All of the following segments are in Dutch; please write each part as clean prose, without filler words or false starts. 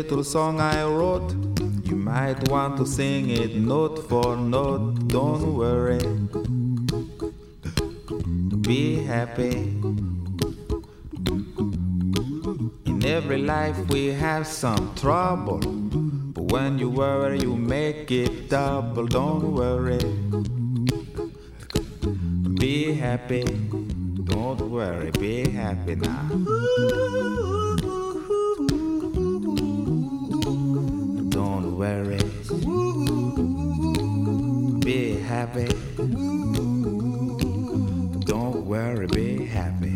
little song I wrote. You might want to sing it note for note. Don't worry, be happy. In every life we have some trouble, but when you worry you make it double. Don't worry, be happy. Don't worry, be happy now. Don't worry, be happy. Don't worry, be happy.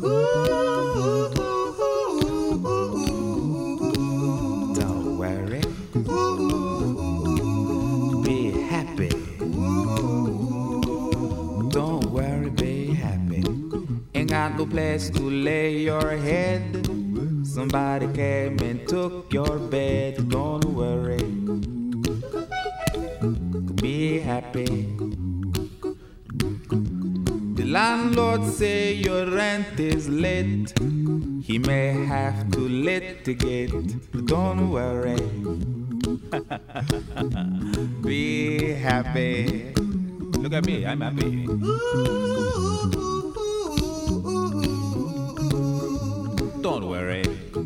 Don't worry, be happy. Don't worry, be happy. Ain't got no place to lay your head. Somebody came and took your bed. Don't worry, be happy. The landlord say your rent is late. He may have to litigate. Don't worry, be happy. Look at me, I'm happy. Don't worry,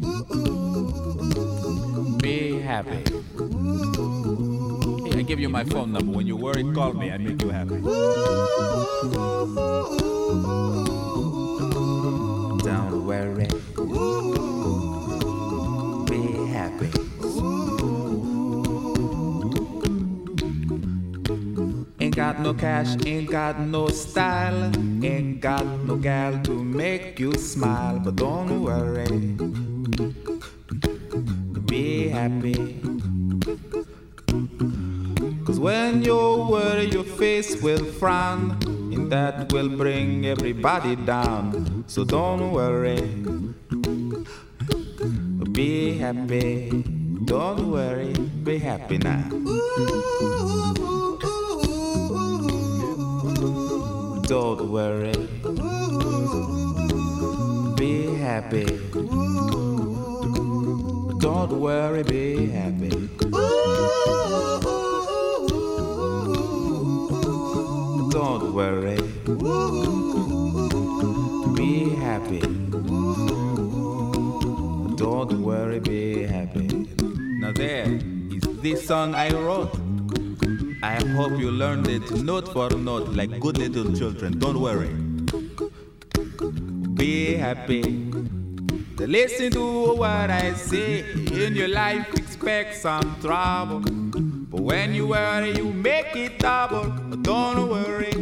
be happy. Hey, I give you my phone number. When you worry, call me. I make you happy. Don't worry, be happy. Ain't got no cash, ain't got no style, ain't got no gal to make you smile. But don't worry, be happy. Cause when you worry your face will frown, and that will bring everybody down. So don't worry, be happy. Don't worry, be happy now. Don't worry, be happy. Don't worry, be happy. Don't worry, be happy. Don't worry, be happy. Now there is this song I wrote. I hope you learned it note for note like good little children. Don't worry, be happy. Listen to what I say. In your life expect some trouble, but when you worry you make it double. Don't worry,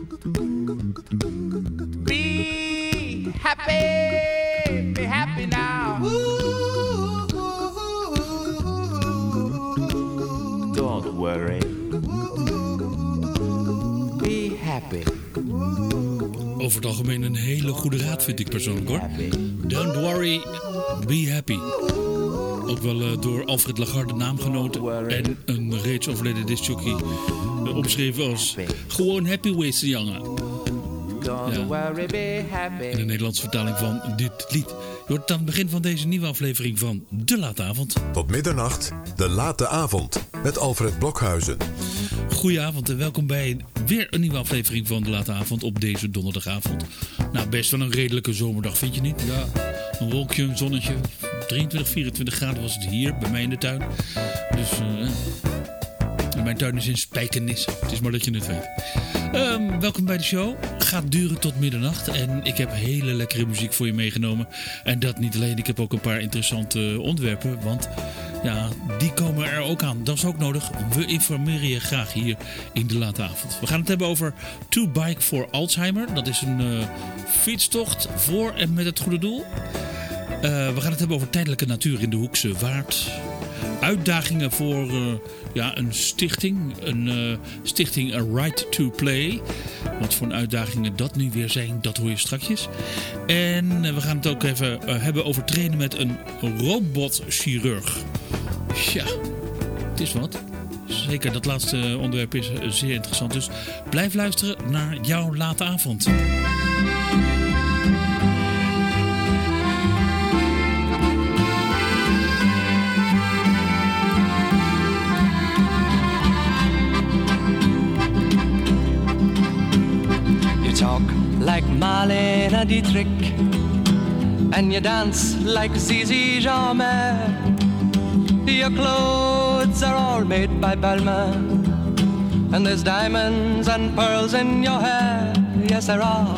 be happy. Be happy now. Don't worry, be happy. Over het algemeen een hele goede raad, vind ik persoonlijk, hoor. Don't worry, be happy. Ook wel door Alfred Lagarde naamgenoot en een reeds overleden discjockey omschreven als gewoon happy wees, jongen. Ja. In de Nederlandse vertaling van dit lied. Je hoort het aan het begin van deze nieuwe aflevering van De Late Avond. Tot middernacht, De Late Avond met Alfred Blokhuizen. Goedenavond en welkom bij weer een nieuwe aflevering van De Late Avond op deze donderdagavond. Nou, best wel een redelijke zomerdag, vind je niet? Ja, een wolkje, een zonnetje. 23, 24 graden was het hier bij mij in de tuin. Dus mijn tuin is in Spijkenis. Het is maar dat je het weet. Welkom bij de show. Gaat duren tot middernacht. En ik heb hele lekkere muziek voor je meegenomen. En dat niet alleen. Ik heb ook een paar interessante onderwerpen. Want ja, die komen er ook aan. Dat is ook nodig. We informeren je graag hier in De Late Avond. We gaan het hebben over To Bike for Alzheimer. Dat is een fietstocht voor en met het goede doel. We gaan het hebben over tijdelijke natuur in de Hoekse Waard. Uitdagingen voor een stichting. Een stichting A Right to Play. Wat voor uitdagingen dat nu weer zijn, dat hoor je strakjes. En we gaan het ook even hebben over trainen met een robotchirurg. Ja, het is wat. Zeker, dat laatste onderwerp is zeer interessant. Dus blijf luisteren naar jouw late avond. Marlene Dietrich, and you dance like Zizi Jeanmaire. Your clothes are all made by Balmain, and there's diamonds and pearls in your hair. Yes, there are.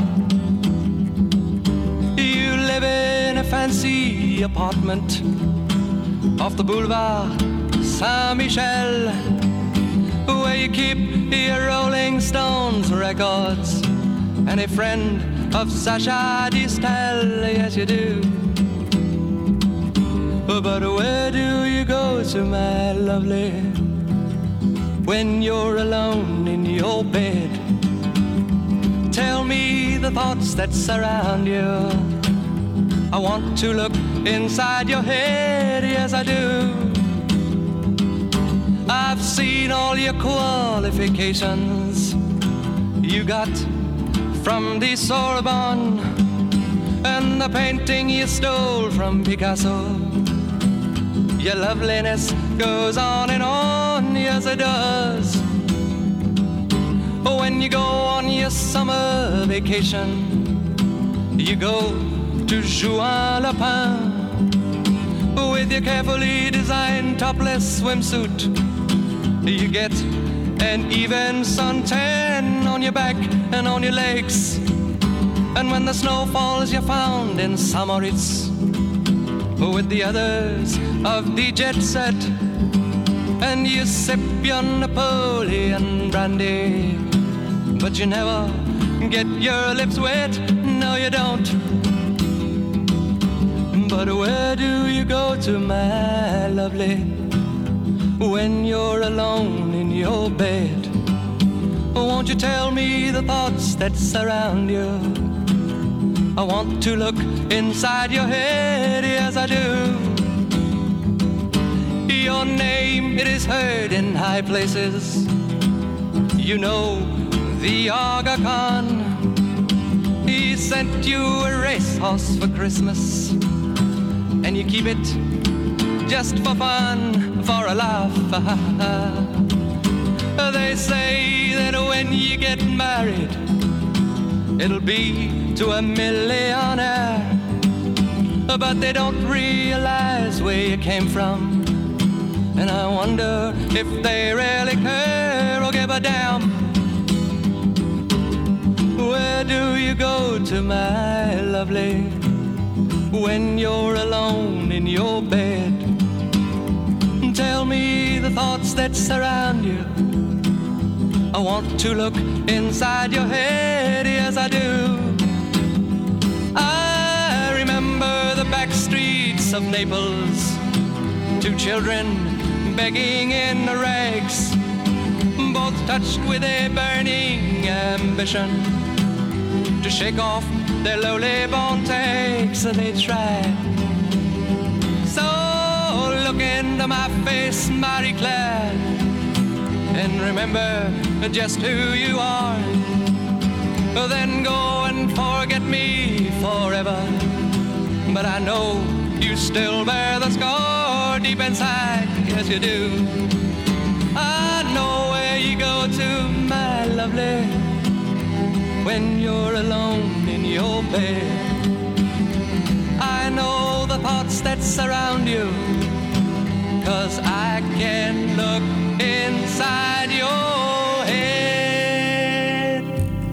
You live in a fancy apartment off the boulevard Saint-Michel, where you keep your Rolling Stones records and a friend of Sacha Distel. Yes, you do. But where do you go to, my lovely, when you're alone in your bed? Tell me the thoughts that surround you. I want to look inside your head, yes I do. I've seen all your qualifications you got from the Sorbonne, and the painting you stole from Picasso. Your loveliness goes on and on, yes it does. When you go on your summer vacation, you go to Juan-le-Pin with your carefully designed topless swimsuit. You get an even suntan on your back and on your legs, and when the snow falls you're found in Samoritz with the others of the jet set, and you sip your Napoleon brandy, but you never get your lips wet, no you don't. But where do you go to, my lovely, when you're alone in your bed? Won't you tell me the thoughts that surround you? I want to look inside your head, yes I do. Your name, it is heard in high places. You know the Aga Khan. He sent you a racehorse for Christmas, and you keep it just for fun, for a laugh. They say that when you get married, it'll be to a millionaire, but they don't realize where you came from, and I wonder if they really care or give a damn. Where do you go to, my lovely, when you're alone in your bed? Tell me the thoughts that surround you. I want to look inside your head, yes I do. I remember the back streets of Naples, two children begging in the rags, both touched with a burning ambition to shake off their lowly born takes. They try. So look into my face, Marie Claire, and remember just who you are. Then go and forget me forever, but I know you still bear the scar deep inside, yes you do. I know where you go to, my lovely, when you're alone in your bed. I know the thoughts that surround you, 'cause I can look inside your head.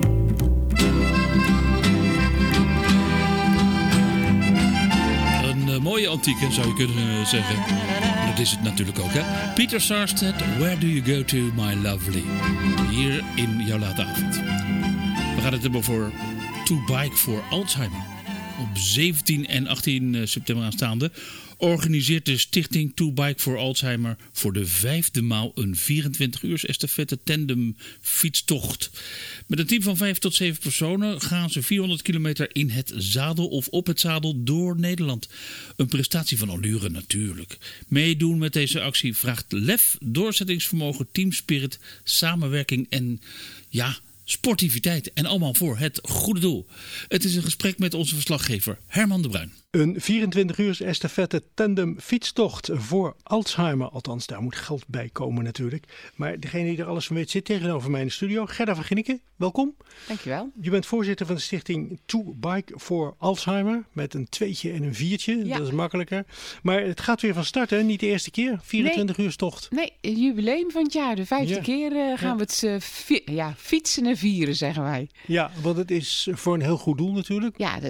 Een mooie antieke zou je kunnen zeggen. Dat is het natuurlijk ook, hè? Peter Sarstedt, Where Do You Go To, My Lovely. Hier in jouw late avond. We gaan het hebben voor To Bike for Alzheimer. Op 17 en 18 september aanstaande organiseert de stichting To Bike for Alzheimer voor de 5e maal een 24-uurs estafette tandem fietstocht. Met een team van 5 tot 7 personen gaan ze 400 kilometer in het zadel of op het zadel door Nederland. Een prestatie van allure natuurlijk. Meedoen met deze actie vraagt lef, doorzettingsvermogen, teamspirit, samenwerking en ja, sportiviteit en allemaal voor het goede doel. Het is een gesprek met onze verslaggever Herman de Bruin. Een 24 uur estafette tandem fietstocht voor Alzheimer. Althans, daar moet geld bij komen natuurlijk. Maar degene die er alles van weet zit tegenover mij in de studio. Gerda van Ginneken, welkom. Dankjewel. Je bent voorzitter van de stichting To Bike for Alzheimer. Met een 2'tje en een 4'tje. Ja. Dat is makkelijker. Maar het gaat weer van start, hè? Niet de eerste keer. 24 uur tocht. Nee, het jubileum van het jaar. De 5e Ja. keer gaan we het fietsen en vieren, zeggen wij. Ja, want het is voor een heel goed doel natuurlijk. Ja,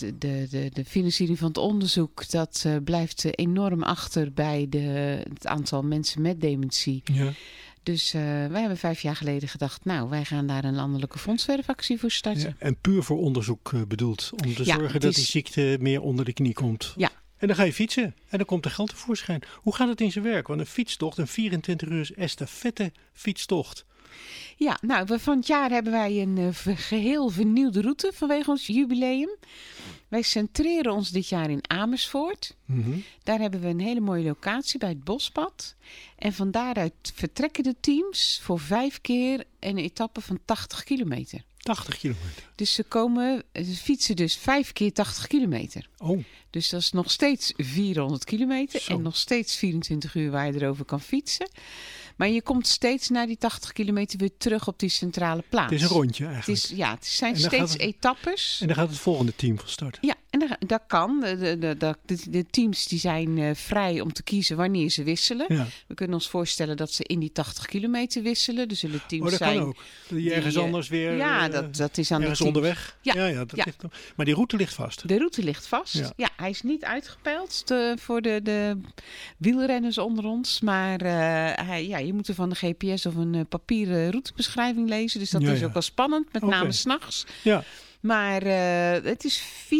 de financiering van het onderzoek, dat blijft enorm achter bij het aantal mensen met dementie. Ja. Dus wij hebben 5 jaar geleden gedacht, nou, wij gaan daar een landelijke fondswerfactie voor starten. Ja, en puur voor onderzoek bedoeld. Om te zorgen het dat is- die ziekte meer onder de knie komt. Ja. En dan ga je fietsen. En dan komt er geld tevoorschijn. Hoe gaat het in zijn werk? Want een fietstocht, een 24 uur estafette fietstocht. Ja, nou, van het jaar hebben wij een geheel vernieuwde route vanwege ons jubileum. Wij centreren ons dit jaar in Amersfoort. Daar hebben we een hele mooie locatie bij het Bospad. En van daaruit vertrekken de teams voor 5 keer een etappe van 80 kilometer. 80 kilometer. Dus ze fietsen dus 5 keer 80 kilometer. Oh, Dus dat is nog steeds 400 kilometer Zo. en nog steeds 24 uur waar je erover kan fietsen. Maar je komt steeds na die 80 kilometer weer terug op die centrale plaats. het is een rondje Het eigenlijk. het zijn En dan steeds gaat het- etappes. En dan gaat het volgende team van start. Ja, en dat kan. De teams die zijn vrij om te kiezen wanneer ze wisselen. Ja. We kunnen ons voorstellen dat ze in die 80 kilometer wisselen. Er zullen teams Oh, dat zijn. kan ook. Dat je ergens die, anders weer Ja, dat is aan de ergens teams. onderweg. Ja, dat ja. ligt nog. Maar die route ligt vast. De route ligt vast. Ja. Ja, hij is niet uitgepeild voor de wielrenners onder ons. Maar je moet er van de GPS of een papieren routebeschrijving lezen. Dus dat Ja, is ja. ook wel spannend, met Oké. name 's nachts. Ja, Maar het is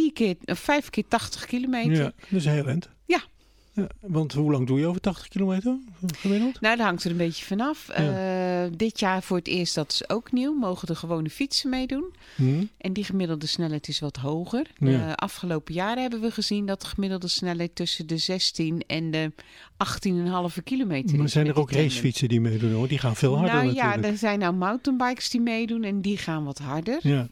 5 keer 80 kilometer. ja, dat is heel end. Ja. Ja, want hoe lang doe je over 80 kilometer gemiddeld? Nou, dat hangt er een beetje vanaf. Dit jaar voor het eerst, dat is ook nieuw, mogen de gewone fietsen meedoen. En die gemiddelde snelheid is wat hoger. Ja. De afgelopen jaren hebben we gezien dat de gemiddelde snelheid tussen de 16 en de 18,5 kilometer Maar is. zijn met er ook die tandem. racefietsen die meedoen? Hoor? Die gaan veel harder Nou ja, natuurlijk. er zijn nou mountainbikes die meedoen en die gaan wat harder. Ja,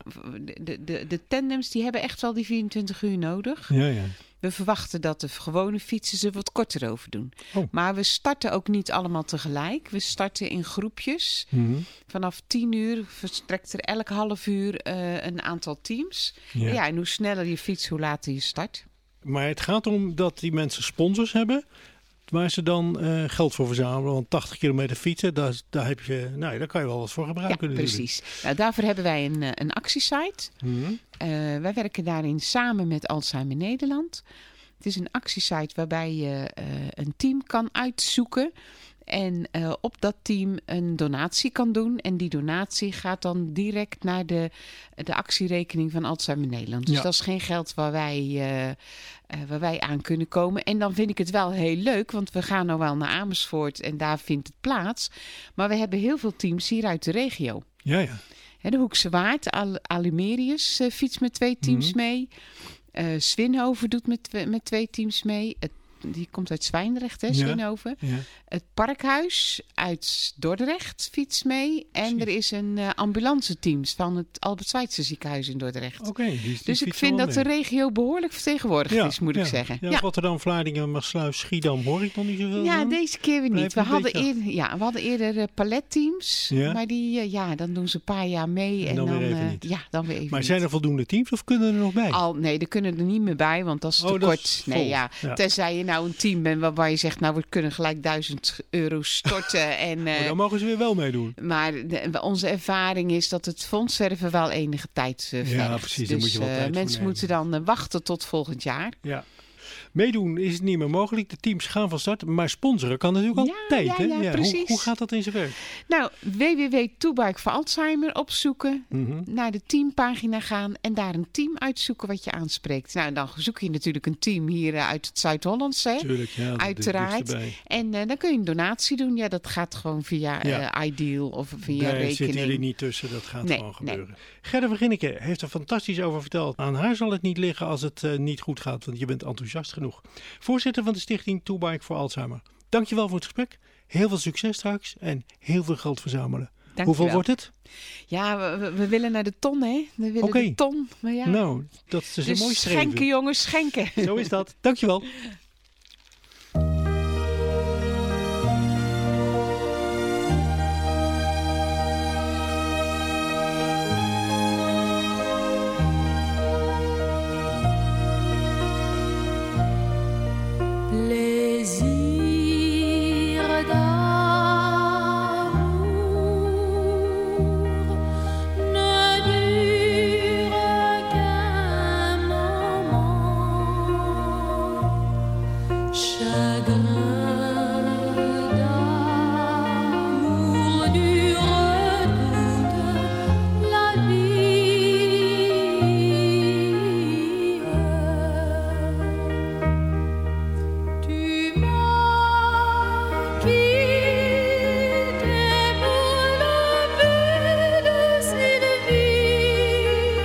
De tandems die hebben echt wel die 24 uur nodig. ja. We verwachten dat de gewone fietsen er wat korter over doen. Oh. Maar we starten ook niet allemaal tegelijk. We starten in groepjes. Vanaf 10 uur verstrekt er elk half uur een aantal teams. Ja. Ja, en hoe sneller je fietst, hoe later je start. Maar het gaat erom dat die mensen sponsors hebben waar ze dan geld voor verzamelen. Want 80 kilometer fietsen, daar kan je wel wat voor Ja, gebruiken. natuurlijk. precies. Nou, daarvoor hebben wij een actiesite. Wij werken daarin samen met Alzheimer Nederland. Het is een actiesite waarbij je een team kan uitzoeken. En op dat team een donatie kan doen. En die donatie gaat dan direct naar de actierekening van Alzheimer Nederland. Dus Ja. dat is geen geld waar wij aan kunnen komen. En dan vind ik het wel heel leuk, want we gaan nou wel naar Amersfoort en daar vindt het plaats. Maar we hebben heel veel teams hier uit de regio. Ja. De Hoekse Waard, Alumerius fietst met 2 teams mee. Swinhoven doet met 2 teams mee. Die komt uit Zwijndrecht, hè, Swinhoven. Ja. Het Parkhuis uit Dordrecht fietst mee. En er is een ambulanceteam van het Albert Schweitzer ziekenhuis in Dordrecht. Oké. die Dus ik fietsen vind wel dat de mee. regio behoorlijk vertegenwoordigd is, moet ik zeggen. Ja, Rotterdam, Vlaardingen, Maassluis, Schiedam hoor ik nog niet zoveel Ja, van. deze keer weer niet. Blijft We een hadden beetje eerder paletteams. Ja. Maar die, dan doen ze een paar jaar mee. En dan weer even niet. Ja, dan weer even Maar niet. zijn er voldoende teams of kunnen er nog bij? Nee, er kunnen er niet meer bij, want dat is te dat kort. is Nee, vol. ja. Ja. Tenzij je nou een team bent waarbij je zegt, nou, we kunnen gelijk €1000 storten. En, Dan mogen ze weer wel meedoen. maar onze ervaring is dat het fondswerven wel enige tijd vergt. precies, daar Dus moet je wel tijd voor mensen nemen. moeten dan wachten tot volgend jaar. Ja. Meedoen is het niet meer mogelijk. De teams gaan van start. Maar sponsoren kan natuurlijk altijd. ja, hè? ja, precies. Hoe gaat dat in zijn werk? Nou, www.tobike voor Alzheimer opzoeken, naar de teampagina gaan en daar een team uitzoeken wat je aanspreekt. Nou, dan zoek je natuurlijk een team hier uit het Zuid-Hollandse. Tuurlijk, ja. dat is Uiteraard. erbij. En dan kun je een donatie doen. Ja, dat gaat gewoon via Ja. Ideal of via Daar zitten jullie rekening. niet tussen. Dat gaat Nee, gewoon nee. gebeuren. Gerda van Ginneken heeft er fantastisch over verteld. Aan haar zal het niet liggen als het niet goed gaat. Want je bent enthousiast genoeg. Voorzitter van de stichting To Bike for Alzheimer. Dankjewel voor het gesprek. Heel veel succes straks. En heel veel geld verzamelen. Dankjewel. Hoeveel wordt het? Ja, we willen naar de ton, hè? We willen Oké. de ton. Maar ja. Nou, dat is dus een mooi Dus streven. schenken, jongens, schenken. Zo is dat. Dankjewel. Plaisir d'amour ne dure qu'un moment, chagrin d'amour dure toute la vie. Tu m'as quitté pour le but de Sylvie.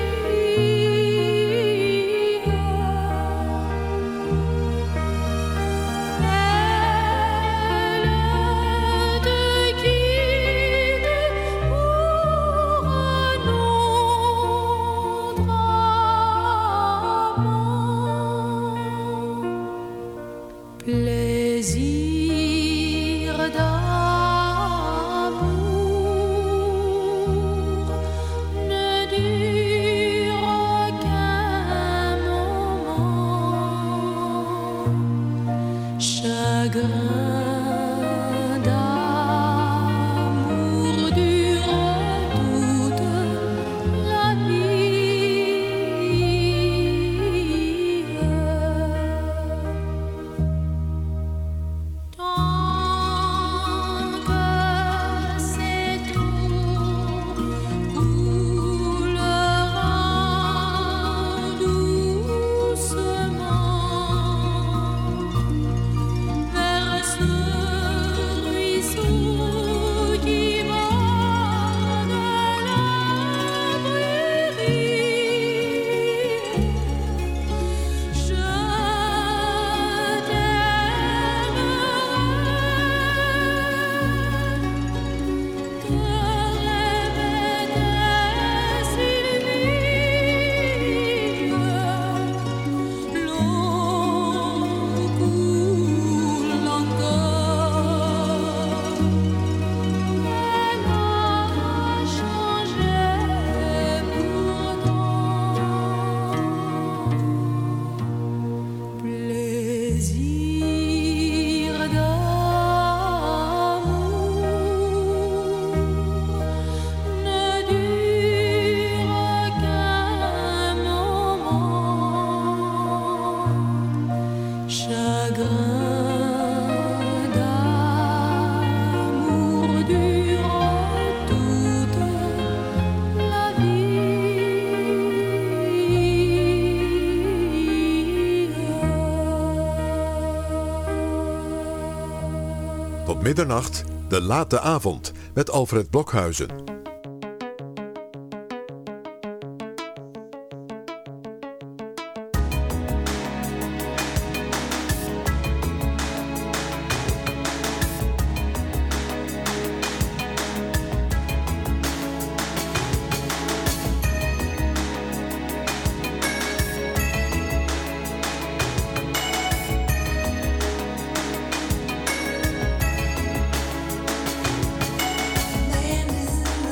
Elle te quitte pour un autre amant. Plaisir d'amour ne dure qu'un moment, chagrin d'amour dure toute la vie. Tant que c'est tout coulera doucement vers ce ruisseau qui borde la prairie. Je Plaisir d'amour ne dure qu'un moment, chagrin d'amour dure toute la vie. Tot middernacht, de late avond met Alfred Blokhuizen. Land is in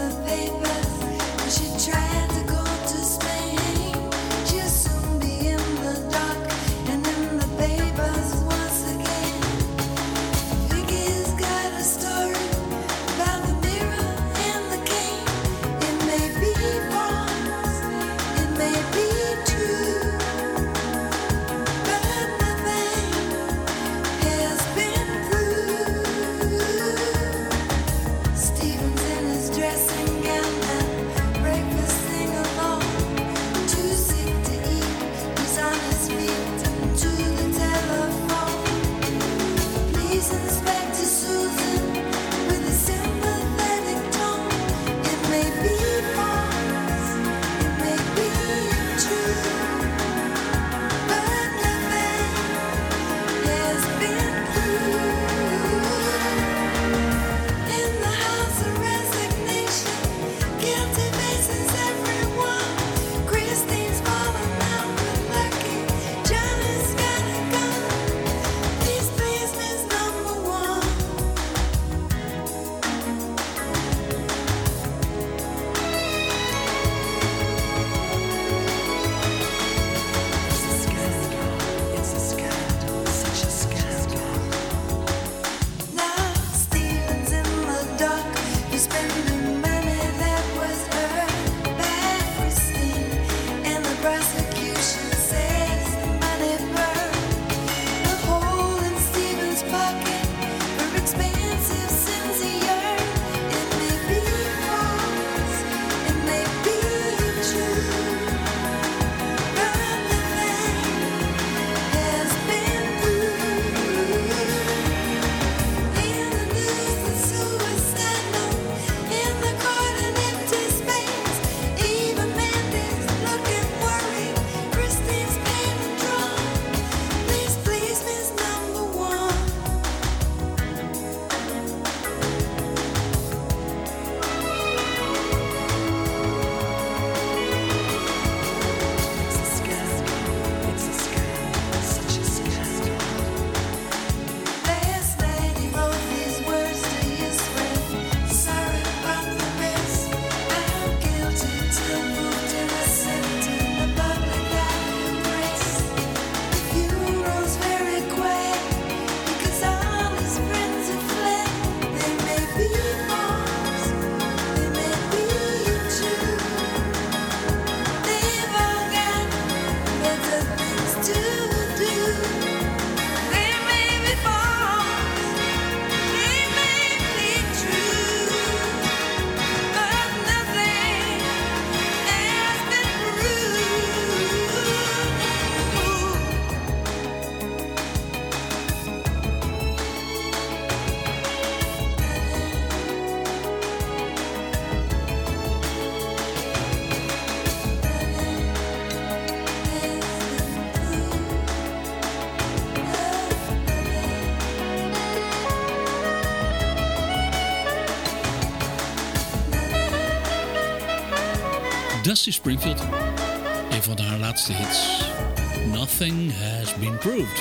Dusty Springfield. Een van haar laatste hits. Nothing has been proved.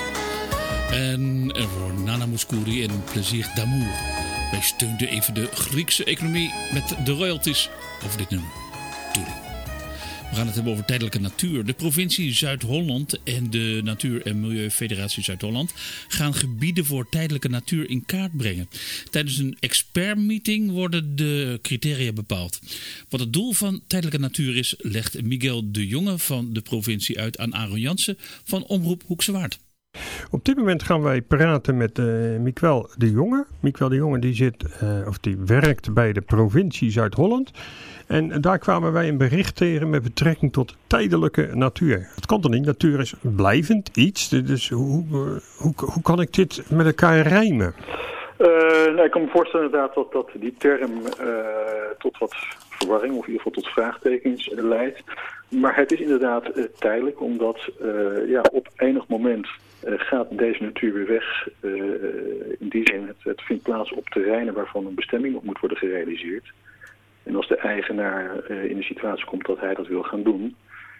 En voor Nana Mouskouri en Plezier d'amour. Wij steunden even de Griekse economie met de royalties over dit nummer. Doei. We gaan het hebben over tijdelijke natuur. De provincie Zuid-Holland en de Natuur- en Milieufederatie Zuid-Holland gaan gebieden voor tijdelijke natuur in kaart brengen. Tijdens een expertmeeting worden de criteria bepaald. Wat het doel van tijdelijke natuur is, legt Miguel de Jonge van de provincie uit aan Aaron Jansen van Omroep Hoekse Waard. Op dit moment gaan wij praten met Miguel de Jonge. Miguel de Jonge die werkt bij de provincie Zuid-Holland. En daar kwamen wij een bericht tegen met betrekking tot tijdelijke natuur. Het kan toch niet? Natuur is blijvend iets. Dus hoe kan ik dit met elkaar rijmen? Ik kan me voorstellen inderdaad dat die term tot wat verwarring of in ieder geval tot vraagtekens leidt. Maar het is inderdaad tijdelijk, omdat op enig moment gaat deze natuur weer weg. In die zin, het vindt plaats op terreinen waarvan een bestemming nog moet worden gerealiseerd. En als de eigenaar in de situatie komt dat hij dat wil gaan doen,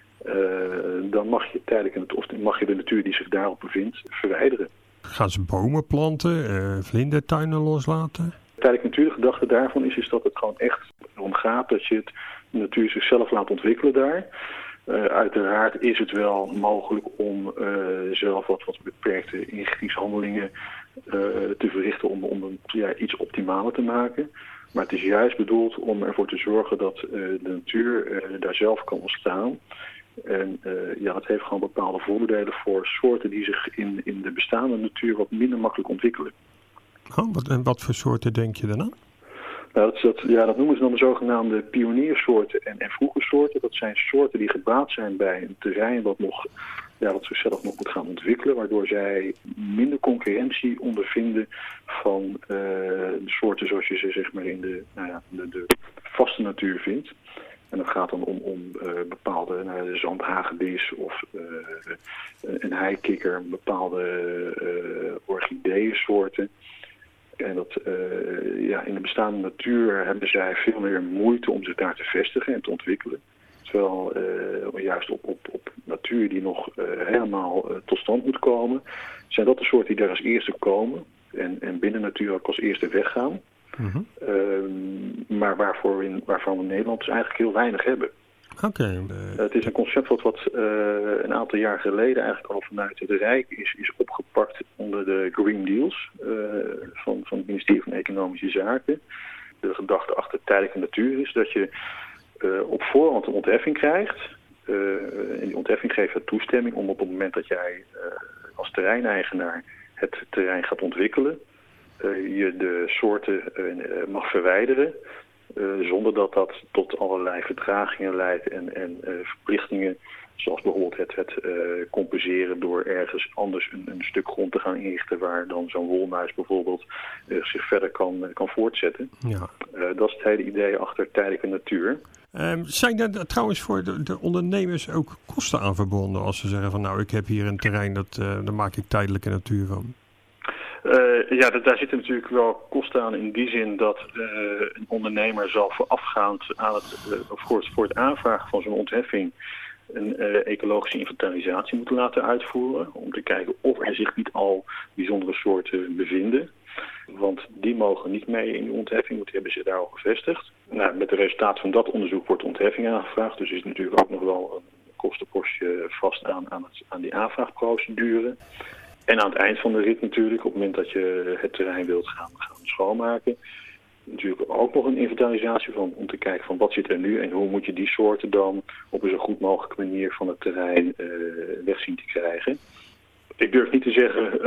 dan mag je de natuur die zich daarop bevindt verwijderen. Gaan ze bomen planten, vlindertuinen loslaten? Tijdelijk natuur, de gedachte daarvan is dat het gewoon echt erom gaat dat je de natuur zichzelf laat ontwikkelen daar. Uiteraard is het wel mogelijk om zelf wat beperkte ingrijpingshandelingen te verrichten om iets optimaler te maken. Maar het is juist bedoeld om ervoor te zorgen dat de natuur daar zelf kan ontstaan. En dat heeft gewoon bepaalde voordelen voor soorten die zich in de bestaande natuur wat minder makkelijk ontwikkelen. En wat voor soorten denk je dan aan? Dat noemen ze dan de zogenaamde pioniersoorten en vroege soorten. Dat zijn soorten die gebaat zijn bij een terrein wat zichzelf nog moet gaan ontwikkelen. Waardoor zij minder concurrentie ondervinden van de soorten zoals je ze zeg maar in de vaste natuur vindt. En dat gaat dan om bepaalde zandhagedis of een heikikker, bepaalde orchideeënsoorten. En in de bestaande natuur hebben zij veel meer moeite om zich daar te vestigen en te ontwikkelen. Terwijl juist op natuur die nog helemaal tot stand moet komen, zijn dat de soorten die daar als eerste komen en binnen natuur ook als eerste weggaan. Mm-hmm. Maar waarvan we in Nederland dus eigenlijk heel weinig hebben. Okay. Het is een concept wat een aantal jaar geleden eigenlijk al vanuit het Rijk is opgepakt onder de Green Deals van het ministerie van Economische Zaken. De gedachte achter tijdelijke natuur is dat je op voorhand een ontheffing krijgt. En die ontheffing geeft je toestemming om op het moment dat jij als terreineigenaar het terrein gaat ontwikkelen, je de soorten mag verwijderen. Zonder dat tot allerlei vertragingen leidt en verplichtingen, zoals bijvoorbeeld het compenseren door ergens anders een stuk grond te gaan inrichten waar dan zo'n wolmuis bijvoorbeeld zich verder kan voortzetten. Ja. Dat is het hele idee achter tijdelijke natuur. Zijn er trouwens voor de ondernemers ook kosten aan verbonden als ze zeggen van ik heb hier een terrein, daar maak ik tijdelijke natuur van? Daar zitten natuurlijk wel kosten aan in die zin dat een ondernemer zal voorafgaand aan voor het aanvragen van zo'n ontheffing een ecologische inventarisatie moeten laten uitvoeren. Om te kijken of er zich niet al bijzondere soorten bevinden. Want die mogen niet mee in de ontheffing, want die hebben zich daar al gevestigd. Met de resultaat van dat onderzoek wordt de ontheffing aangevraagd. Dus is natuurlijk ook nog wel een kostenpostje vast aan die aanvraagprocedure. En aan het eind van de rit natuurlijk, op het moment dat je het terrein wilt gaan schoonmaken, natuurlijk ook nog een inventarisatie om te kijken van wat zit er nu en hoe moet je die soorten dan op een zo goed mogelijke manier van het terrein weg zien te krijgen. Ik durf niet te zeggen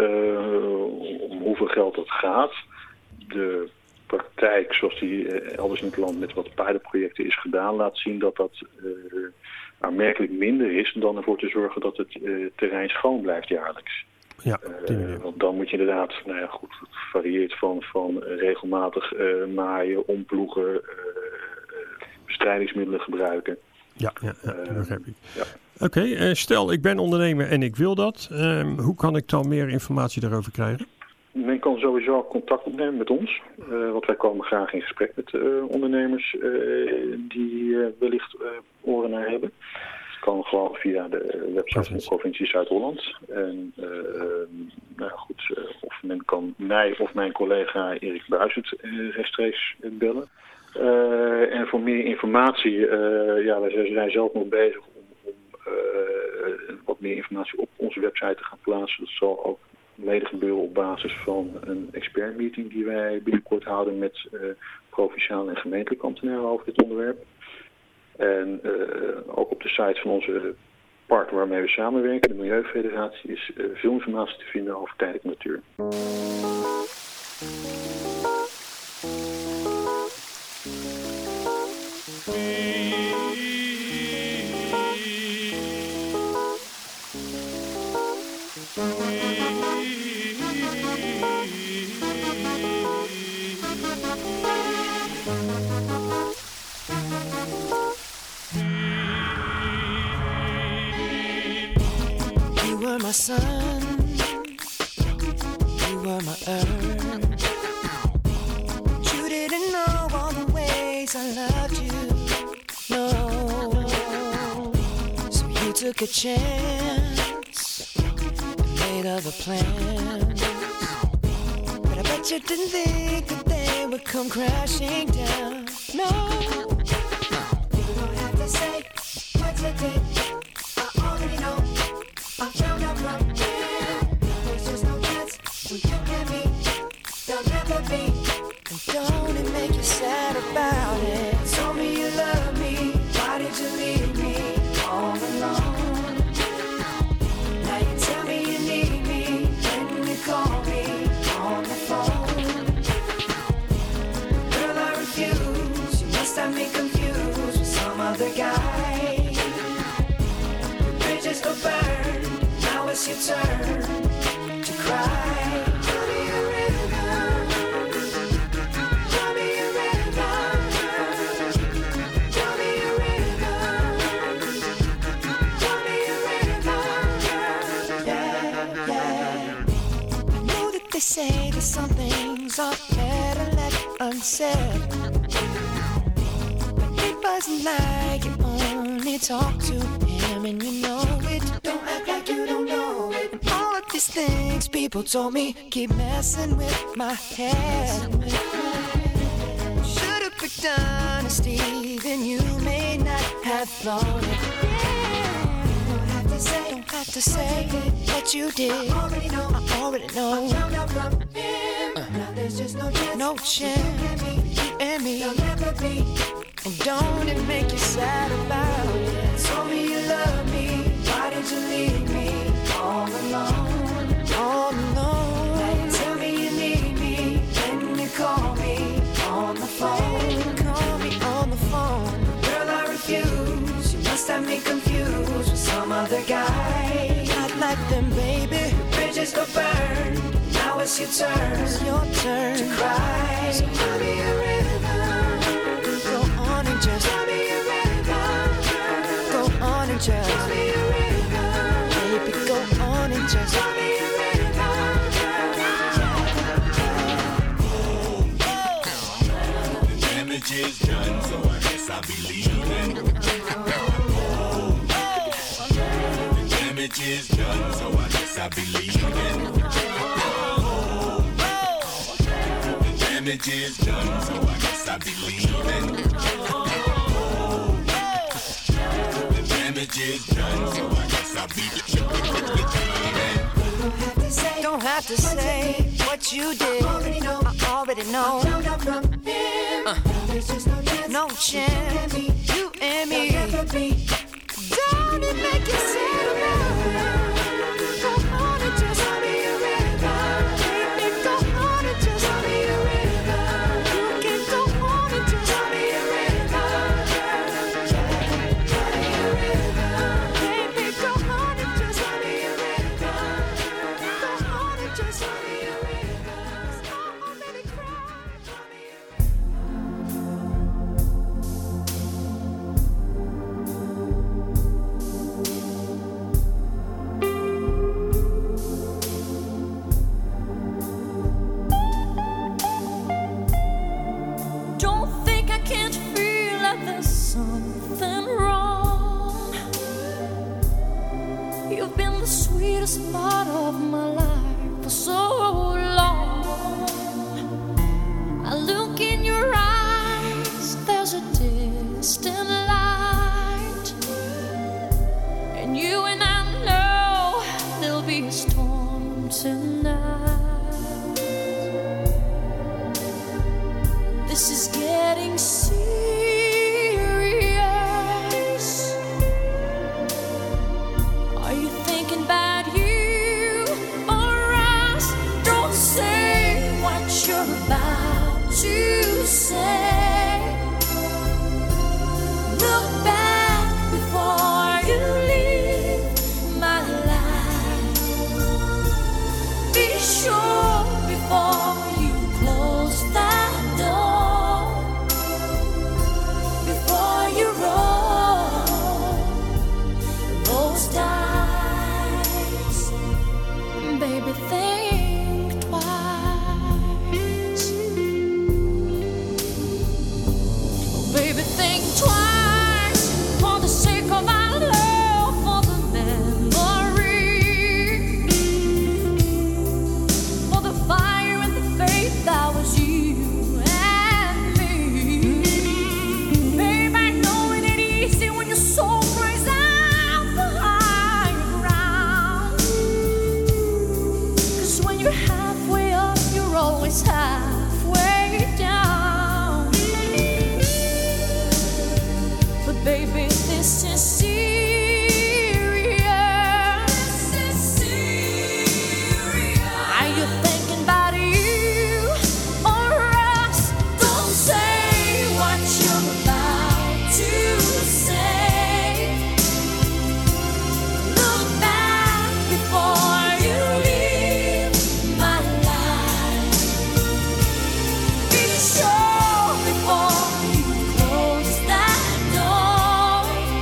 om hoeveel geld dat gaat. De praktijk zoals die elders in het land met wat pilotprojecten is gedaan laat zien dat aanmerkelijk minder is dan ervoor te zorgen dat het terrein schoon blijft jaarlijks. Ja, want dan moet je inderdaad, het varieert van regelmatig maaien, omploegen, bestrijdingsmiddelen gebruiken. Ja, dat begrijp ik. Ja. Oké, stel ik ben ondernemer en ik wil dat. Hoe kan ik dan meer informatie daarover krijgen? Men kan sowieso contact opnemen met ons. Want wij komen graag in gesprek met ondernemers die wellicht oren naar hebben. Het kan gewoon via de website van de provincie Zuid-Holland. En of men kan mij of mijn collega Erik Buijsert rechtstreeks bellen. En voor meer informatie, wij zijn zelf nog bezig om wat meer informatie op onze website te gaan plaatsen. Dat zal ook mede gebeuren op basis van een expertmeeting die wij binnenkort houden met provinciale en gemeentelijke ambtenaren over dit onderwerp. En ook op de site van onze partner waarmee we samenwerken, de Milieufederatie, is veel informatie te vinden over tijdelijke natuur. You were my sun, you were my earth. You didn't know all the ways I loved you, no. So you took a chance, made other plans. But I bet you didn't think that they would come crashing down, no. You don't have to say what you did, I already know. I found out from him. There's just no chance when you and me, there'll never be. And don't it make you sad about it? Told me you love me, why did you leave me all alone? Now you tell me you need me when you call me on the phone. Girl, I refuse, you must have me confused with some other guy. The bridges go burn, now it's your turn to cry. Tell me a river, tell me a river, tell me a river, tell me a river, yeah. I know that they say that some things are better left unsaid, but it wasn't like you only talk to him and you know it. Don't act like you don't know it. And all of these things people told me keep messing with my head. Should've picked honesty, then you may not have thought it. Don't have to say what you did. I already know. I found out from him. Now there's just no chance. You and me, there'll never be. And don't it make you sad about it? Told me you love me, why did you leave me all alone? All alone. Now you tell me you need me, when you call me on the phone. Call me on the phone. Girl, I refuse, you must have me confused with some other guy. Not like them, baby. The bridges go burn, now it's your turn. It's your turn to cry. So tell me a river, go on and just tell me a river, go on and just tell me a river, baby, go on and just tell me a river. The damage is done, so I guess I'll be leaving. The damage is done, so I guess I'll be leaving. The damage is done, so I guess I'll be leaving. The damage is done, so I guess I'll be leaving. Don't have to say what you did. I already know. No chance. You and me. Don't it make you sad? Go on and just tell me a river. Baby, go on and just tell me a river. You can go on and just tell me a river. Baby, go on and just tell me a river. Go on and just tell me a river. I already cried. Tell me a river. Don't think I can't feel that there's something wrong. You've been the sweetest part of my life for so long. I look in your eyes, there's a distant light, and you and I know there'll be a storm tonight. This is getting serious. Are you thinking about you or us? Don't say what you're about to say. Look back before you leave my life. Be sure before you close that door, before you roll those dice. Baby, think twice. Baby, think twice for the sake of our love, for the memory, for the fire and the faith that was you and me. Babe, I know it ain't easy when your soul cries out for higher ground. 'Cause when you're halfway up, you're always halfway down. But baby, this is serious. Are you thinking about you or us? Don't say what you're about to say. Look back before you leave my life. Be sure before you close that door,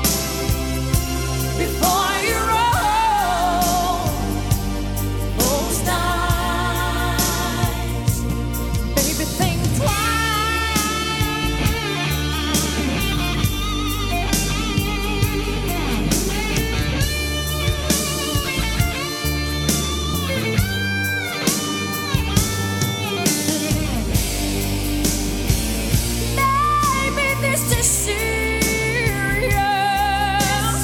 before you roll those dice. Baby, think Baby, this is serious.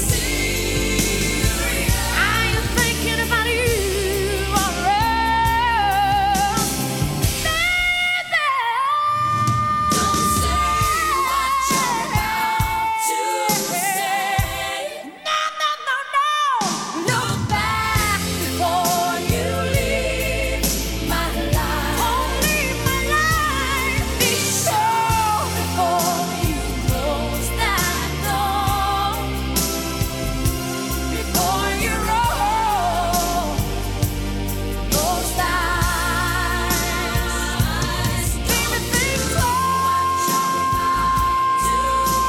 Are you thinking about you or us? Baby, don't say what you're about to say. No, no, no, no. Look back before you leave my life. Oh, leave my life. Be sure before you close that door, before you roll those dice. Baby, think twice what you're about to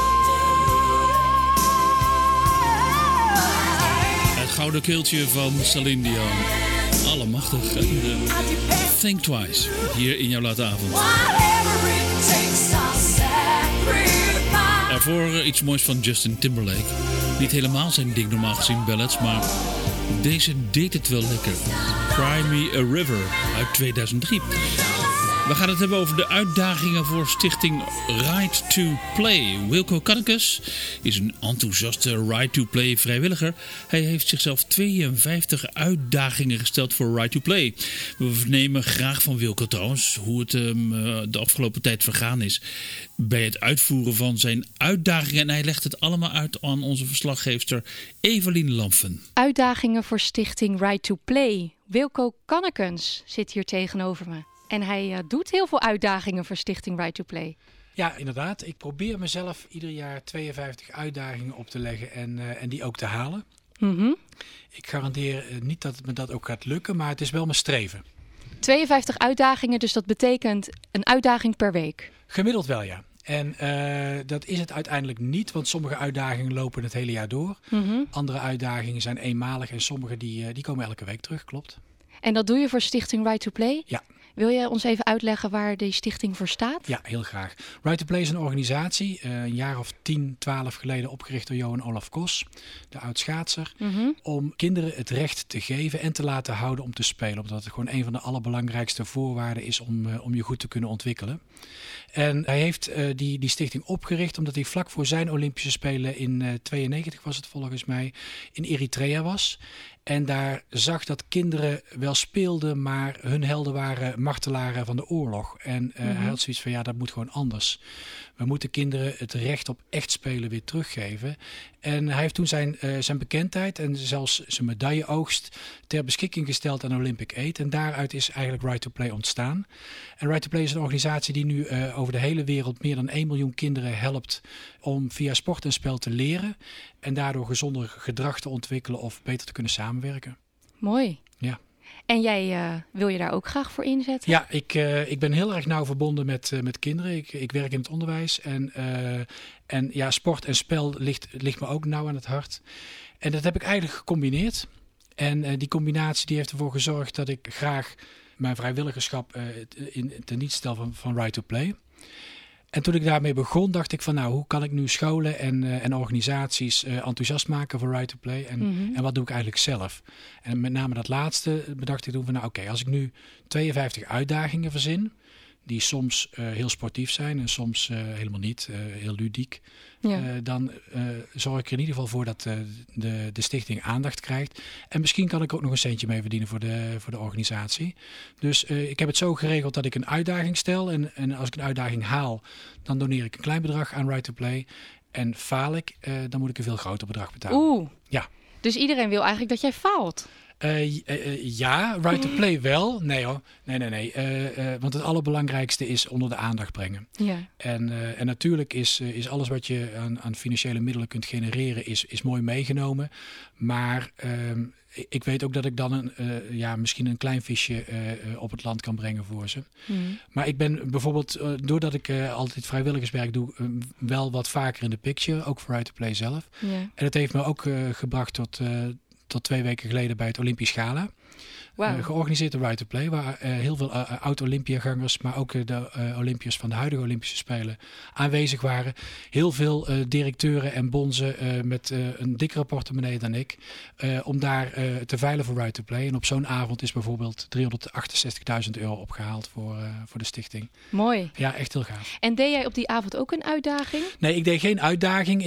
do. Het gouden keeltje van Celine Dion. Allemachtig. Think Twice. Hier in jouw late avond. Whatever it takes, I'll sacrifice. Daarvoor iets moois van Justin Timberlake. Niet helemaal zijn ding normaal gezien, ballads, maar deze deed het wel lekker. Cry Me a River uit 2003. We gaan het hebben over de uitdagingen voor stichting Right to Play. Wilco Kannekes is een enthousiaste Right to Play vrijwilliger. Hij heeft zichzelf 52 uitdagingen gesteld voor Right to Play. We vernemen graag van Wilco trouwens hoe het de afgelopen tijd vergaan is bij het uitvoeren van zijn uitdagingen. En hij legt het allemaal uit aan onze verslaggeefster Evelien Lamfen. Uitdagingen voor stichting Right to Play. Wilco Kannekes zit hier tegenover me. En hij doet heel veel uitdagingen voor stichting Right to Play. Ja, inderdaad. Ik probeer mezelf ieder jaar 52 uitdagingen op te leggen en die ook te halen. Mm-hmm. Ik garandeer niet dat het me dat ook gaat lukken, maar het is wel mijn streven. 52 uitdagingen, dus dat betekent een uitdaging per week? Gemiddeld wel, ja. En dat is het uiteindelijk niet, want sommige uitdagingen lopen het hele jaar door. Mm-hmm. Andere uitdagingen zijn eenmalig en sommige die komen elke week terug, klopt. En dat doe je voor stichting Right to Play? Ja. Wil je ons even uitleggen waar die stichting voor staat? Ja, heel graag. Right to Play is een organisatie, een jaar of 10, 12 geleden opgericht door Johan Olaf Kos, de oud-schaatser, om kinderen het recht te geven en te laten houden om te spelen. Omdat het gewoon een van de allerbelangrijkste voorwaarden is om je goed te kunnen ontwikkelen. En hij heeft die stichting opgericht omdat hij vlak voor zijn Olympische Spelen in 92 was het volgens mij, in Eritrea was. En daar zag dat kinderen wel speelden, maar hun helden waren martelaren van de oorlog. En hij had zoiets van, dat moet gewoon anders. We moeten kinderen het recht op echt spelen weer teruggeven. En hij heeft toen zijn bekendheid en zelfs zijn medailleoogst ter beschikking gesteld aan Olympic Aid. En daaruit is eigenlijk Right to Play ontstaan. En Right to Play is een organisatie die nu over de hele wereld meer dan 1 miljoen kinderen helpt om via sport en spel te leren. En daardoor gezonder gedrag te ontwikkelen of beter te kunnen samenwerken. Mooi. Ja. En jij wil je daar ook graag voor inzetten? Ja, ik ben heel erg nauw verbonden met kinderen. Ik werk in het onderwijs. En sport en spel ligt me ook nauw aan het hart. En dat heb ik eigenlijk gecombineerd. En die combinatie die heeft ervoor gezorgd dat ik graag mijn vrijwilligerschap ten niet stel van Right to Play. En toen ik daarmee begon, dacht ik van hoe kan ik nu scholen en organisaties enthousiast maken voor Right to Play en wat doe ik eigenlijk zelf? En met name dat laatste bedacht ik toen van oké, als ik nu 52 uitdagingen verzin, die soms heel sportief zijn en soms helemaal niet, heel ludiek. Dan zorg ik er in ieder geval voor dat de stichting aandacht krijgt. En misschien kan ik ook nog een centje mee verdienen voor de organisatie. Dus ik heb het zo geregeld dat ik een uitdaging stel. En als ik een uitdaging haal, dan doneer ik een klein bedrag aan Right to Play. En faal ik, dan moet ik een veel groter bedrag betalen. Oeh, ja. Dus iedereen wil eigenlijk dat jij faalt? Ja, Right to Play wel. Nee hoor, nee. Want het allerbelangrijkste is onder de aandacht brengen. Ja. En natuurlijk is alles wat je aan financiële middelen kunt genereren is mooi meegenomen. Maar ik weet ook dat ik dan misschien een klein visje op het land kan brengen voor ze. Maar ik ben bijvoorbeeld, doordat ik altijd vrijwilligerswerk doe, wel wat vaker in de picture. Ook voor Right to Play zelf. Ja. En dat heeft me ook gebracht tot 2 weken geleden bij het Olympisch Gala. Wow. Georganiseerd door Right to Play, waar heel veel oud-Olympiagangers, maar ook de Olympiërs van de huidige Olympische Spelen aanwezig waren. Heel veel directeuren en bonzen met een dikkere portemonnee dan ik, om daar te veilen voor Right to Play. En op zo'n avond is bijvoorbeeld €368.000 opgehaald voor de stichting. Mooi. Ja, echt heel gaaf. En deed jij op die avond ook een uitdaging? Nee, ik deed geen uitdaging.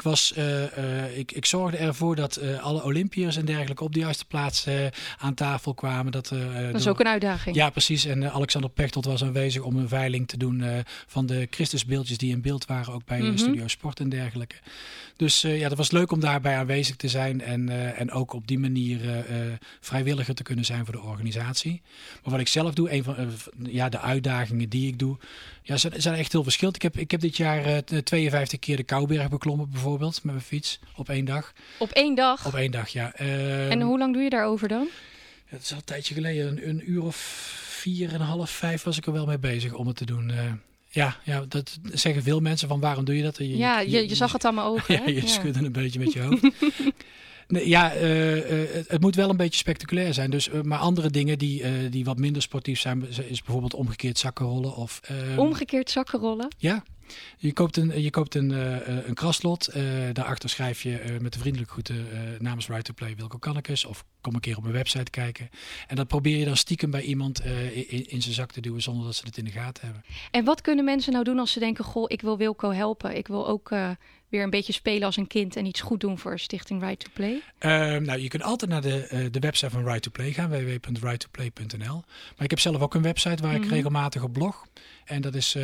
Ik zorgde ervoor dat alle Olympiërs en dergelijke op de juiste plaats aan tafel kwamen. Dat is ook een uitdaging. Ja, precies. En Alexander Pechtold was aanwezig om een veiling te doen van de Christusbeeldjes die in beeld waren, ook bij Studio Sport en dergelijke. Dus dat was leuk om daarbij aanwezig te zijn en ook op die manier vrijwilliger te kunnen zijn voor de organisatie. Maar wat ik zelf doe, een van de uitdagingen die ik doe, zijn echt heel verschillend. Ik heb dit jaar 52 keer de Kouberg beklommen bijvoorbeeld met mijn fiets op 1 dag. Op 1 dag? Op 1 dag, ja. En hoe lang doe je daarover dan? Het is al een tijdje geleden, een uur of 4,5, 5 was ik er wel mee bezig om het te doen. Ja, dat zeggen veel mensen van waarom doe je dat? Je zag het aan mijn ogen. Ja, je schudde een beetje met je hoofd. Nee, het moet wel een beetje spectaculair zijn. Dus, maar andere dingen die wat minder sportief zijn, is bijvoorbeeld omgekeerd zakkenrollen. Omgekeerd zakkenrollen? Ja. Je koopt een kraslot. Daarachter schrijf je met de vriendelijke groeten namens Right to Play Wilco Kannekes. Of kom een keer op mijn website kijken. En dat probeer je dan stiekem bij iemand in zijn zak te duwen zonder dat ze het in de gaten hebben. En wat kunnen mensen nou doen als ze denken, goh, ik wil Wilco helpen. Ik wil ook weer een beetje spelen als een kind en iets goed doen voor Stichting Right to Play? Je kunt altijd naar de website van Right to Play gaan, www.righttoplay.nl. Maar ik heb zelf ook een website waar ik regelmatig op blog. En dat is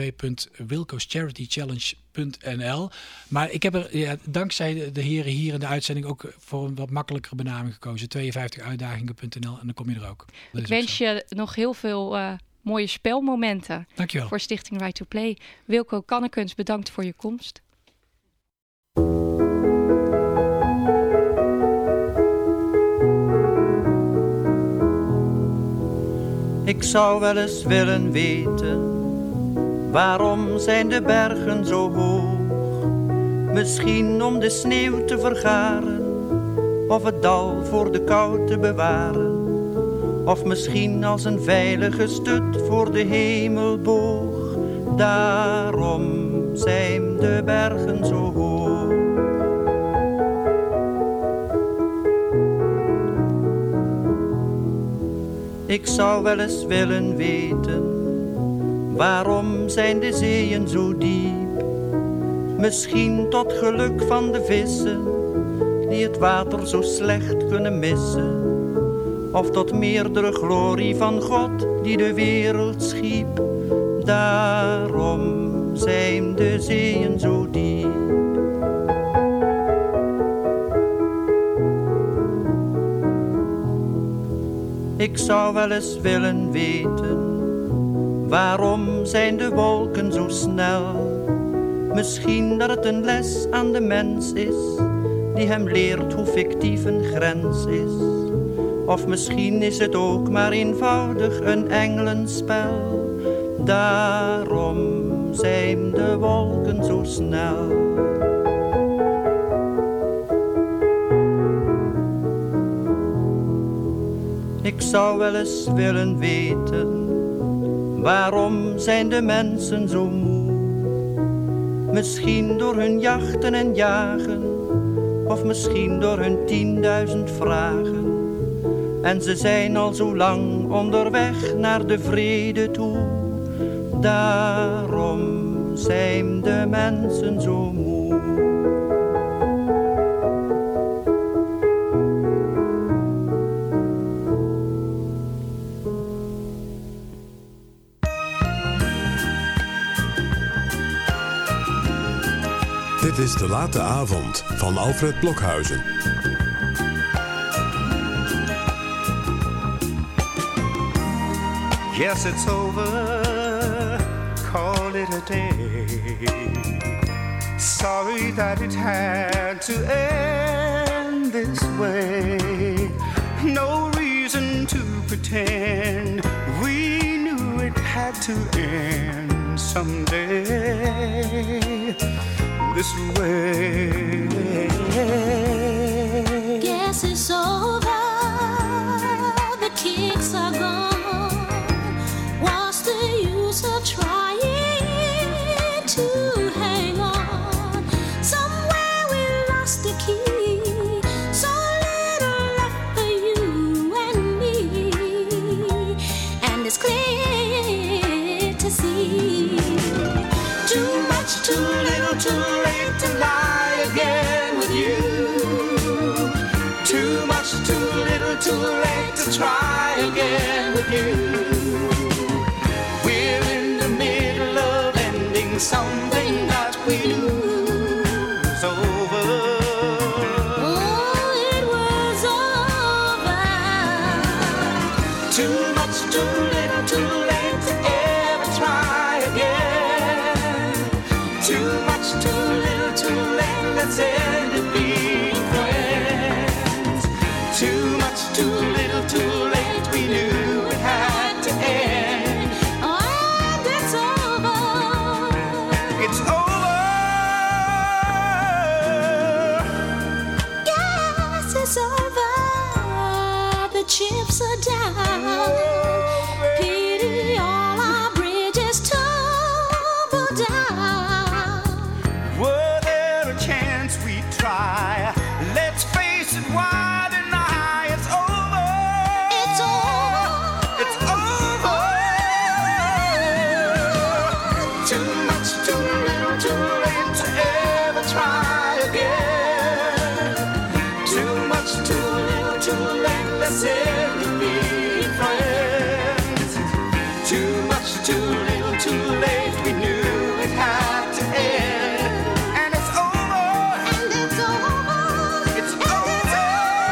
www.wilcoscharitychallenge.nl. Maar ik heb er dankzij de heren hier in de uitzending ook voor een wat makkelijkere benaming gekozen. 52uitdagingen.nl en dan kom je er ook. Ik wens je nog heel veel mooie spelmomenten. Dankjewel. Voor Stichting Right to Play. Wilco Kannekens, bedankt voor je komst. Ik zou wel eens willen weten, waarom zijn de bergen zo hoog? Misschien om de sneeuw te vergaren, of het dal voor de kou te bewaren, Of misschien als een veilige stut voor de hemelboog. Daarom zijn de bergen zo hoog. Ik zou wel eens willen weten, waarom zijn de zeeën zo diep? Misschien tot geluk van de vissen, die het water zo slecht kunnen missen. Of tot meerdere glorie van God, die de wereld schiep. Daarom zijn de zeeën zo diep. Ik zou wel eens willen weten, waarom zijn de wolken zo snel? Misschien dat het een les aan de mens is, die hem leert hoe fictief een grens is. Of misschien is het ook maar eenvoudig een engelenspel. Daarom zijn de wolken zo snel. Ik zou wel eens willen weten, waarom zijn de mensen zo moe? Misschien door hun jachten en jagen, of misschien door hun 10.000 vragen. En ze zijn al zo lang onderweg naar de vrede toe. Daarom zijn de mensen zo moe. Dit is De Late Avond van Alfred Blokhuizen. Yes, it's over, call it a day. Sorry that it had to end this way. No reason to pretend, we knew it had to end someday. This way. Guess it's over, the kicks are gone. What's the use of trying to hang on? Somewhere we lost the key, so little left for you and me. And it's clear to see, too much, too little, too late to lie again with you. Too much, too little, too late to try again with you. We're in the middle of ending something that we knew was over. Oh, it was over. Too much, too little, too late to ever try again. Too much, too little, too late, let's end it being friends. Too much, too little, too late, we knew it had to end. And it's over. It's over. Yes, it's over. The chips are down. Pity all our bridges tumble down. Were there a chance we'd try? Let's face it, wide and high, it's over. It's over. It's over. Too much, too little, too late to ever try again. Too much, too little, too late, let's end it being friends. Too much, too little, too late, we knew it had to end. And it's over. And it's over. It's over.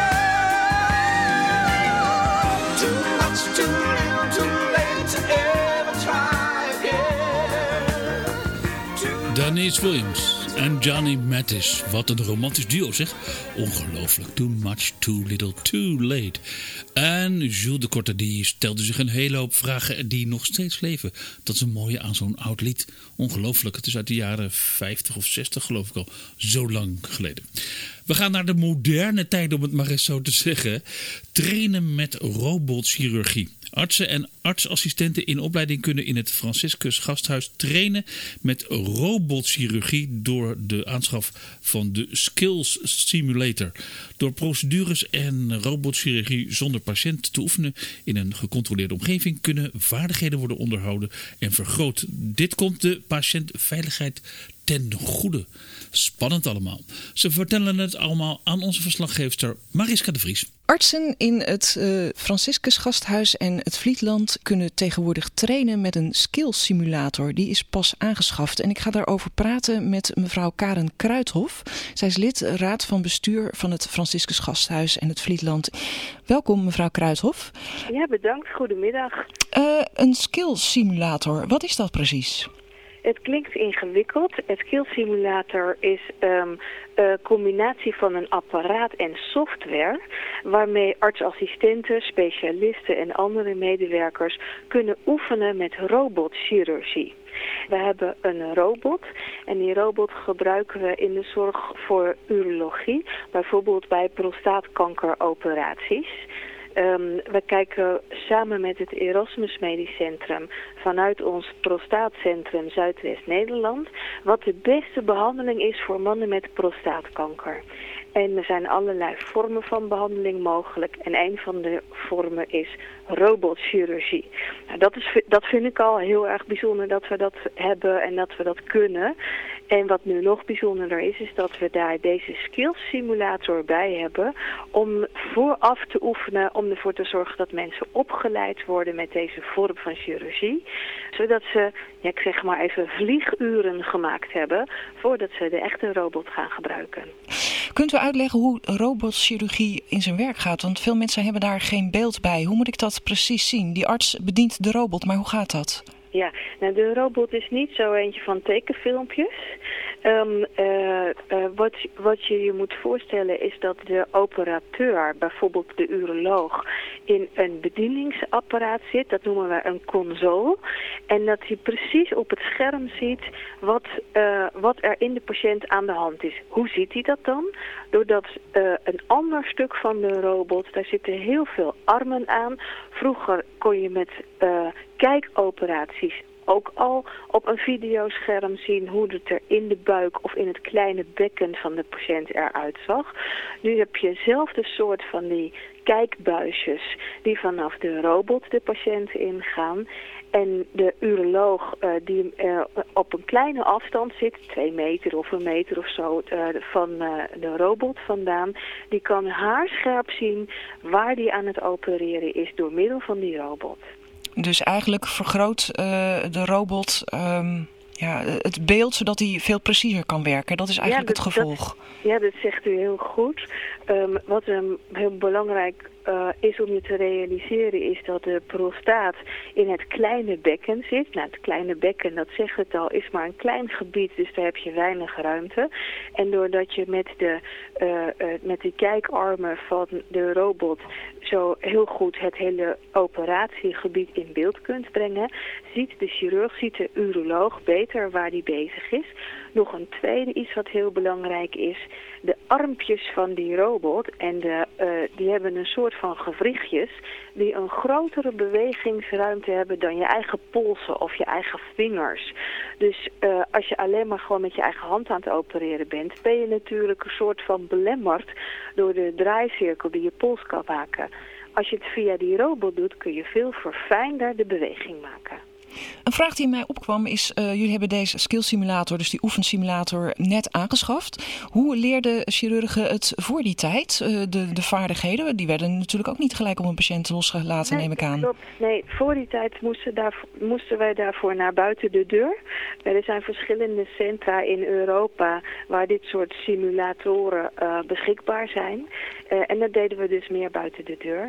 Too much, too little, too late to ever try again. Dennis Williams en Johnny Mathis. Wat een romantisch duo zeg. Ongelooflijk. Too much, too little, too late. En Jules de Korte die stelde zich een hele hoop vragen die nog steeds leven. Dat is een mooie aan zo'n oud lied. Ongelooflijk. Het is uit de jaren 50 of 60 geloof ik al. Zo lang geleden. We gaan naar de moderne tijd om het maar eens zo te zeggen. Trainen met robotchirurgie. Artsen en artsassistenten in opleiding kunnen in het Franciscus Gasthuis trainen met robotchirurgie door de aanschaf van de Skills Simulator. Door procedures en robotchirurgie zonder patiënt te oefenen in een gecontroleerde omgeving kunnen vaardigheden worden onderhouden en vergroot. Dit komt de patiëntveiligheid ten goede. Spannend allemaal. Ze vertellen het allemaal aan onze verslaggeefster Mariska de Vries. Artsen in het Franciscus Gasthuis en het Vlietland kunnen tegenwoordig trainen met een skills simulator. Die is pas aangeschaft en ik ga daarover praten met mevrouw Karen Kruithof. Zij is lid raad van bestuur van het Franciscus Gasthuis en het Vlietland. Welkom mevrouw Kruithof. Ja, bedankt. Goedemiddag. Een skills simulator, wat is dat precies? Het klinkt ingewikkeld. Het Skills Simulator is een combinatie van een apparaat en software waarmee artsassistenten, specialisten en andere medewerkers kunnen oefenen met robotchirurgie. We hebben een robot en die robot gebruiken we in de zorg voor urologie, bijvoorbeeld bij prostaatkankeroperaties. We kijken samen met het Erasmus Medisch Centrum vanuit ons prostaatcentrum Zuidwest-Nederland wat de beste behandeling is voor mannen met prostaatkanker. En er zijn allerlei vormen van behandeling mogelijk en een van de vormen is robotchirurgie. Nou, dat vind ik al heel erg bijzonder dat we dat hebben en dat we dat kunnen. En wat nu nog bijzonderder is dat we daar deze skills simulator bij hebben om vooraf te oefenen, om ervoor te zorgen dat mensen opgeleid worden met deze vorm van chirurgie. Zodat ze, ja, ik zeg maar even, vlieguren gemaakt hebben voordat ze de echte robot gaan gebruiken. Kunt u uitleggen hoe robotchirurgie in zijn werk gaat? Want veel mensen hebben daar geen beeld bij. Hoe moet ik dat precies zien? Die arts bedient de robot, maar hoe gaat dat? Ja, nou de robot is niet zo eentje van tekenfilmpjes. Wat je moet voorstellen is dat de operateur, bijvoorbeeld de uroloog, in een bedieningsapparaat zit. Dat noemen we een console. En dat hij precies op het scherm ziet wat er in de patiënt aan de hand is. Hoe ziet hij dat dan? Doordat een ander stuk van de robot, daar zitten heel veel armen aan. Vroeger kon je met kijkoperaties ook al op een videoscherm zien hoe het er in de buik of in het kleine bekken van de patiënt eruit zag. Nu heb je hetzelfde soort van die kijkbuisjes die vanaf de robot de patiënt ingaan. En de uroloog die op een kleine afstand zit, 2 meter of 1 meter of zo van de robot vandaan, die kan haarscherp zien waar die aan het opereren is door middel van die robot. Dus eigenlijk vergroot de robot het beeld zodat hij veel preciezer kan werken. Dat is eigenlijk het gevolg. Dat zegt u heel goed. Wat heel belangrijk is om je te realiseren is dat de prostaat in het kleine bekken zit. Nou, het kleine bekken, dat zegt het al, is maar een klein gebied, dus daar heb je weinig ruimte. En doordat je met die kijkarmen van de robot zo heel goed het hele operatiegebied in beeld kunt brengen, ziet de chirurg, ziet de uroloog beter waar die bezig is. Nog een tweede iets wat heel belangrijk is, de armpjes van die robot en die hebben een soort van gewrichtjes die een grotere bewegingsruimte hebben dan je eigen polsen of je eigen vingers. Dus als je alleen maar gewoon met je eigen hand aan het opereren bent, ben je natuurlijk een soort van belemmerd door de draaicirkel die je pols kan maken. Als je het via die robot doet, kun je veel verfijnder de beweging maken. Een vraag die in mij opkwam is, jullie hebben deze skills simulator, dus die oefensimulator, net aangeschaft. Hoe leerden chirurgen het voor die tijd, de vaardigheden? Die werden natuurlijk ook niet gelijk op een patiënt losgelaten, neem ik aan. Klopt. Nee, voor die tijd moesten wij daarvoor naar buiten de deur. Er zijn verschillende centra in Europa waar dit soort simulatoren beschikbaar zijn. En dat deden we dus meer buiten de deur.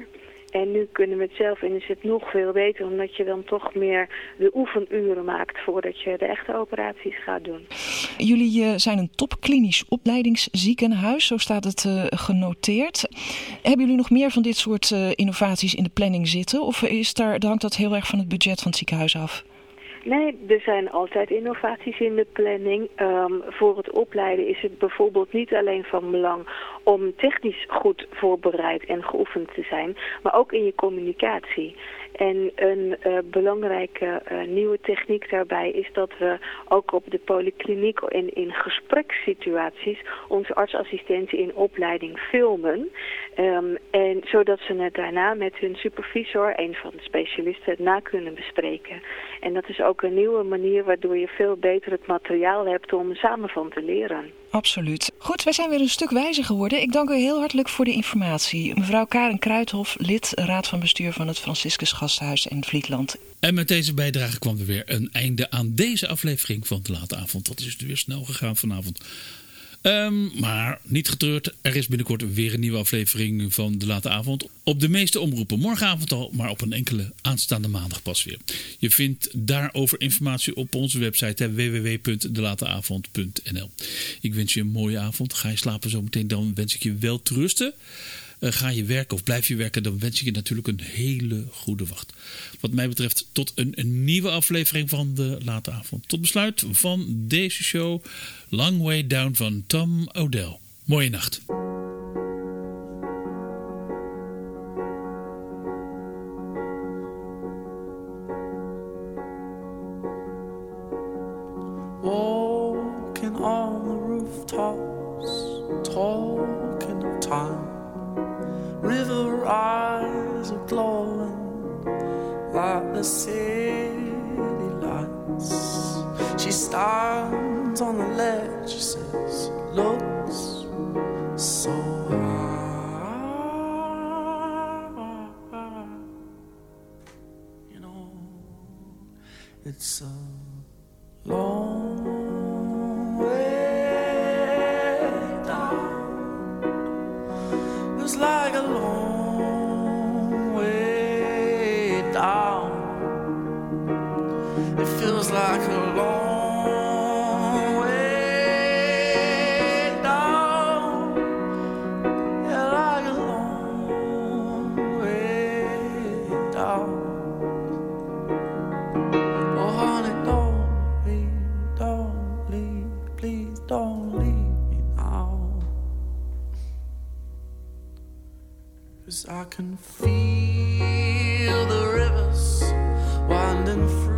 En nu kunnen we het zelf en is het nog veel beter, omdat je dan toch meer de oefenuren maakt voordat je de echte operaties gaat doen. Jullie zijn een topklinisch opleidingsziekenhuis, zo staat het genoteerd. Hebben jullie nog meer van dit soort innovaties in de planning zitten? Of hangt dat heel erg van het budget van het ziekenhuis af? Nee, er zijn altijd innovaties in de planning. Voor het opleiden is het bijvoorbeeld niet alleen van belang om technisch goed voorbereid en geoefend te zijn, maar ook in je communicatie. En een belangrijke nieuwe techniek daarbij is dat we ook op de polykliniek en in gesprekssituaties onze artsassistenten in opleiding filmen. En zodat ze het daarna met hun supervisor, een van de specialisten, het na kunnen bespreken. En dat is ook een nieuwe manier waardoor je veel beter het materiaal hebt om samen van te leren. Absoluut. Goed, wij zijn weer een stuk wijzer geworden. Ik dank u heel hartelijk voor de informatie. Mevrouw Karen Kruithof, lid Raad van Bestuur van het Franciscus Gasthuis in Vlietland. En met deze bijdrage kwam er weer een einde aan deze aflevering van De Late Avond. Dat is weer snel gegaan vanavond. Maar niet getreurd, er is binnenkort weer een nieuwe aflevering van De Late Avond. Op de meeste omroepen morgenavond al, maar op een enkele aanstaande maandag pas weer. Je vindt daarover informatie op onze website www.delateavond.nl. Ik wens je een mooie avond. Ga je slapen zometeen, dan wens ik je wel te rusten. Ga je werken of blijf je werken, dan wens ik je natuurlijk een hele goede wacht. Wat mij betreft tot een nieuwe aflevering van De Late Avond. Tot besluit van deze show Long Way Down van Tom Odell. Mooie nacht. Walking on the rooftops, talking of time. River eyes are glowing like the city lights. She stands on the ledge, she says, looks so high. You know, it's a long way down. It's like a long way down. It feels like a long way down. Yeah, like a long way down. Oh, honey, don't leave, please don't leave me now. 'Cause I can feel the rivers winding free.